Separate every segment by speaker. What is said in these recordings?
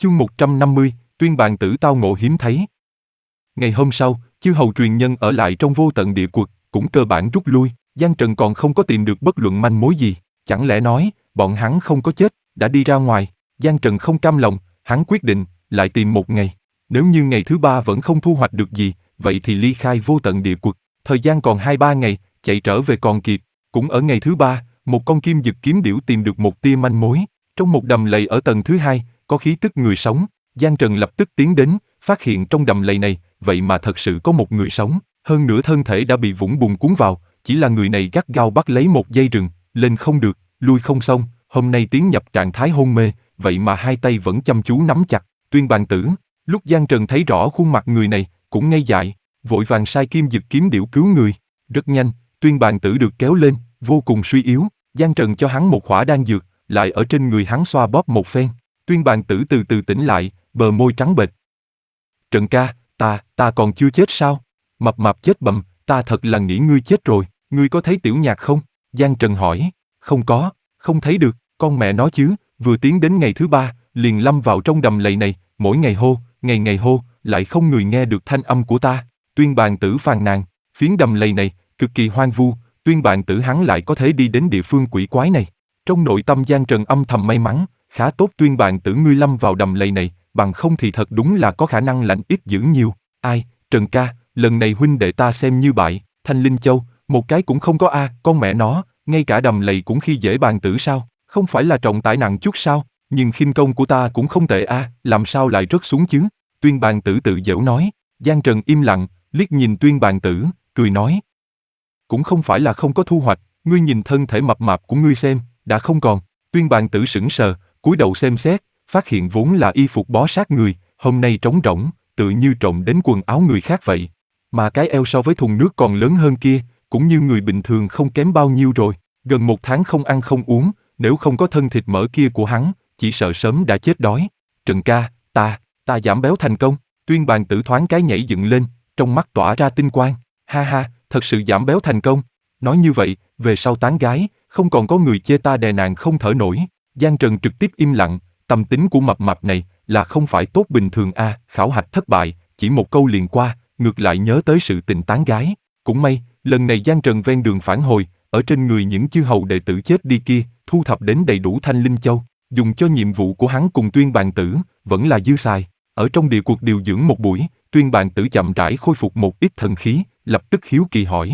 Speaker 1: Chương 150, tuyên bàn tử tao ngộ hiếm thấy. Ngày hôm sau, chư hầu truyền nhân ở lại trong vô tận địa quật, cũng cơ bản rút lui. Giang Trần còn không có tìm được bất luận manh mối gì. Chẳng lẽ nói, bọn hắn không có chết, đã đi ra ngoài. Giang Trần không cam lòng, hắn quyết định, lại tìm một ngày. Nếu như ngày thứ ba vẫn không thu hoạch được gì, vậy thì ly khai vô tận địa quật. Thời gian còn 2-3 ngày, chạy trở về còn kịp. Cũng ở ngày thứ ba, một con kim dực kiếm điểu tìm được một tia manh mối. Trong một đầm lầy ở tầng thứ 2, có khí tức người sống. Giang Trần lập tức tiến đến, phát hiện trong đầm lầy này, vậy mà thật sự có một người sống. Hơn nữa thân thể đã bị vũng bùn cuốn vào, chỉ là người này gắt gao bắt lấy một dây rừng, lên không được, lui không xong. Hôm nay tiến nhập trạng thái hôn mê, vậy mà hai tay vẫn chăm chú nắm chặt. Tuyên bàn tử. Lúc Giang Trần thấy rõ khuôn mặt người này, cũng ngây dại, vội vàng sai kim dực kiếm điểu cứu người. Rất nhanh, tuyên bàn tử được kéo lên, vô cùng suy yếu. Giang Trần cho hắn một khỏa đan dược, lại ở trên người hắn xoa bóp một phen. Tuyên bàn tử từ từ tỉnh lại, bờ môi trắng bệch. Trần ca, ta còn chưa chết sao? Mập mạp chết bầm, ta thật là nghĩ ngươi chết rồi. Ngươi có thấy Tiểu Nhạc không? Giang Trần hỏi. Không có, không thấy được, con mẹ nó chứ. Vừa tiến đến ngày thứ ba, liền lâm vào trong đầm lầy này, mỗi ngày hô, ngày hô, lại không người nghe được thanh âm của ta. Tuyên bàn tử phàn nàn, phiến đầm lầy này, cực kỳ hoang vu, tuyên bàn tử hắn lại có thể đi đến địa phương quỷ quái này. Trong nội tâm Giang Trần âm thầm may mắn, khá tốt tuyên bàn tử ngươi lâm vào đầm lầy này, bằng không thì thật đúng là có khả năng lạnh ít dữ nhiều. Ai, Trần ca, lần này huynh đệ ta xem như bại, Thanh Linh Châu, một cái cũng không có a, con mẹ nó, ngay cả đầm lầy cũng khi dễ bàn tử sao, không phải là trọng tải nặng chút sao, nhưng khinh công của ta cũng không tệ a, làm sao lại rớt xuống chứ, tuyên bàn tử tự giễu nói. Giang Trần im lặng, liếc nhìn tuyên bàn tử, cười nói. Cũng không phải là không có thu hoạch, ngươi nhìn thân thể mập mạp của ngươi xem, đã không còn. Tuyên bàn tử sững sờ, cúi đầu xem xét, phát hiện vốn là y phục bó sát người, hôm nay trống rỗng, tự như trộm đến quần áo người khác vậy. Mà cái eo so với thùng nước còn lớn hơn kia, cũng như người bình thường không kém bao nhiêu rồi. Gần 1 tháng không ăn không uống, nếu không có thân thịt mỡ kia của hắn, chỉ sợ sớm đã chết đói. Trần ca, ta giảm béo thành công. Tuyên bàn tử thoáng cái nhảy dựng lên, trong mắt tỏa ra tinh quang. Ha ha, thật sự giảm béo thành công. Nói như vậy, về sau tán gái, không còn có người chê ta đè nàng không thở nổi. Giang Trần trực tiếp im lặng, tâm tính của mập mạp này là không phải tốt bình thường a, khảo hạch thất bại, chỉ một câu liền qua, ngược lại nhớ tới sự tình tán gái. Cũng may, lần này Giang Trần ven đường phản hồi, ở trên người những chư hầu đệ tử chết đi kia, thu thập đến đầy đủ Thanh Linh Châu, dùng cho nhiệm vụ của hắn cùng tuyên bàn tử, vẫn là dư xài. Ở trong địa cuộc điều dưỡng một buổi, tuyên bàn tử chậm rãi khôi phục một ít thần khí, lập tức hiếu kỳ hỏi.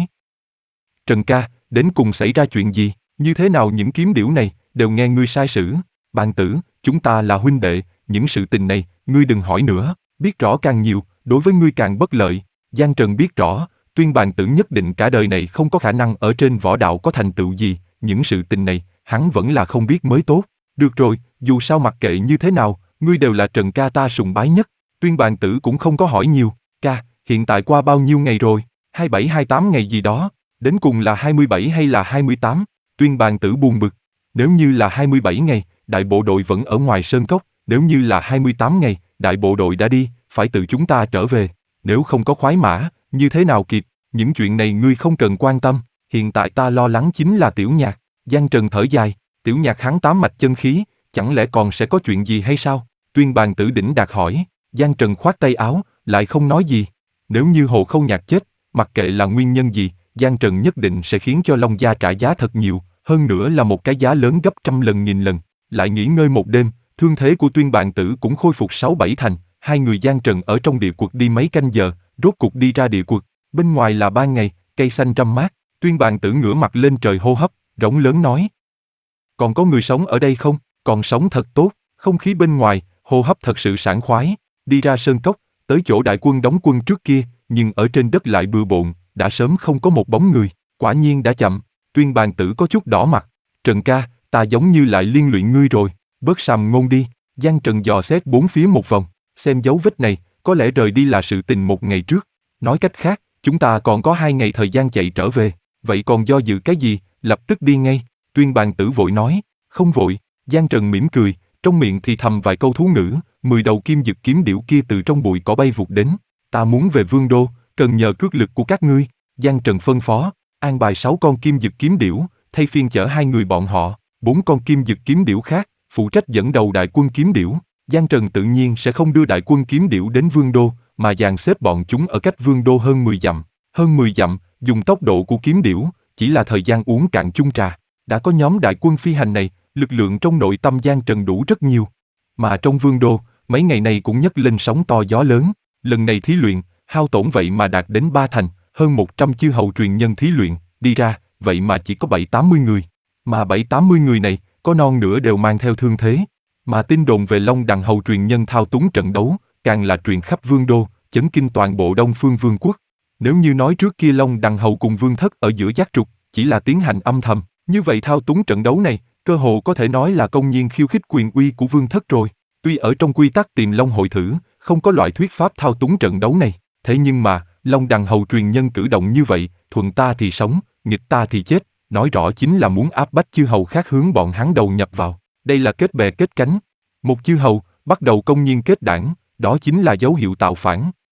Speaker 1: Trần ca, đến cùng xảy ra chuyện gì, như thế nào những kiếm điểu này, đều nghe ngươi sai sử. Bàn tử, chúng ta là huynh đệ, những sự tình này, ngươi đừng hỏi nữa, biết rõ càng nhiều, đối với ngươi càng bất lợi. Giang Trần biết rõ, tuyên bàn tử nhất định cả đời này không có khả năng ở trên võ đạo có thành tựu gì, những sự tình này, hắn vẫn là không biết mới tốt. Được rồi, dù sao mặc kệ như thế nào, ngươi đều là Trần ca ta sùng bái nhất. Tuyên bàn tử cũng không có hỏi nhiều, ca, hiện tại qua bao nhiêu ngày rồi, 27-28 ngày gì đó, đến cùng là 27 hay là 28, tuyên bàn tử buồn bực. Nếu như là 27 ngày, đại bộ đội vẫn ở ngoài sơn cốc, nếu như là 28 ngày, đại bộ đội đã đi, phải tự chúng ta trở về, nếu không có khoái mã, như thế nào kịp, những chuyện này ngươi không cần quan tâm, hiện tại ta lo lắng chính là Tiểu Nhạc. Giang Trần thở dài, Tiểu Nhạc hắn 8 mạch chân khí, chẳng lẽ còn sẽ có chuyện gì hay sao? Tuyên bàn tử đỉnh đạt hỏi. Giang Trần khoát tay áo, lại không nói gì. Nếu như Hồ Khâu Nhạc chết, mặc kệ là nguyên nhân gì, Giang Trần nhất định sẽ khiến cho Long Gia trả giá thật nhiều, hơn nữa là một cái giá lớn gấp trăm lần nghìn lần. Lại nghỉ ngơi một đêm, thương thế của tuyên bàn tử cũng khôi phục 6-7 thành. Hai người Giang Trần ở trong địa quật đi mấy canh giờ, rốt cục đi ra địa quật. Bên ngoài là ban ngày, cây xanh râm mát. Tuyên bàn tử ngửa mặt lên trời hô hấp, rống lớn nói. Còn có người sống ở đây không? Còn sống thật tốt, không khí bên ngoài, hô hấp thật sự sảng khoái. Đi ra sơn cốc, tới chỗ đại quân đóng quân trước kia, nhưng ở trên đất lại bừa bộn, đã sớm không có một bóng người, quả nhiên đã chậm. Tuyên bàn tử có chút đỏ mặt. Trần ca, ta giống như lại liên lụy ngươi rồi, bớt sàm ngôn đi. Giang Trần dò xét bốn phía một vòng, xem dấu vết này, có lẽ rời đi là sự tình một ngày trước. Nói cách khác, chúng ta còn có 2 ngày thời gian chạy trở về, vậy còn do dự cái gì, lập tức đi ngay. Tuyên bàn tử vội nói, không vội. Giang Trần mỉm cười, trong miệng thì thầm vài câu thú ngữ, 10 đầu kim dực kiếm điểu kia từ trong bụi cỏ bay vụt đến. Ta muốn về Vương Đô, cần nhờ cước lực của các ngươi. Giang Trần phân phó, an bài 6 con kim dực kiếm điểu, thay phiên chở 2 người bọn họ, 4 con kim dực kiếm điểu khác, phụ trách dẫn đầu đại quân kiếm điểu. Giang Trần tự nhiên sẽ không đưa đại quân kiếm điểu đến Vương Đô, mà dàn xếp bọn chúng ở cách Vương Đô hơn 10 dặm. Hơn 10 dặm, dùng tốc độ của kiếm điểu, chỉ là thời gian uống cạn chung trà. Đã có nhóm đại quân phi hành này, lực lượng trong nội tâm Giang Trần đủ rất nhiều. Mà trong Vương Đô, mấy ngày này cũng nhấc lên sóng to gió lớn. Lần này thí luyện, hao tổn vậy mà đạt đến 3 thành, hơn 100 chư hầu truyền nhân thí luyện, đi ra, vậy mà chỉ có 7-80 người. Mà 7-80 người này, có non nữa đều mang theo thương thế. Mà tin đồn về Long Đằng hầu truyền nhân thao túng trận đấu, càng là truyền khắp Vương Đô, chấn kinh toàn bộ Đông Phương Vương quốc. Nếu như nói trước kia Long Đằng hầu cùng Vương Thất ở giữa giác trục, chỉ là tiến hành âm thầm, như vậy thao túng trận đấu này, cơ hồ có thể nói là công nhiên khiêu khích quyền uy của Vương Thất rồi. Tuy ở trong quy tắc Tiềm Long hội thử, không có loại thuyết pháp thao túng trận đấu này, thế nhưng mà, Long Đằng hầu truyền nhân cử động như vậy, thuận ta thì sống, nghịch ta thì chết, nói rõ chính là muốn áp bách chư hầu khác hướng bọn hắn đầu nhập vào. Đây là kết bè kết cánh. Một chư hầu, bắt đầu công nhiên kết đảng, đó chính là dấu hiệu tạo phản.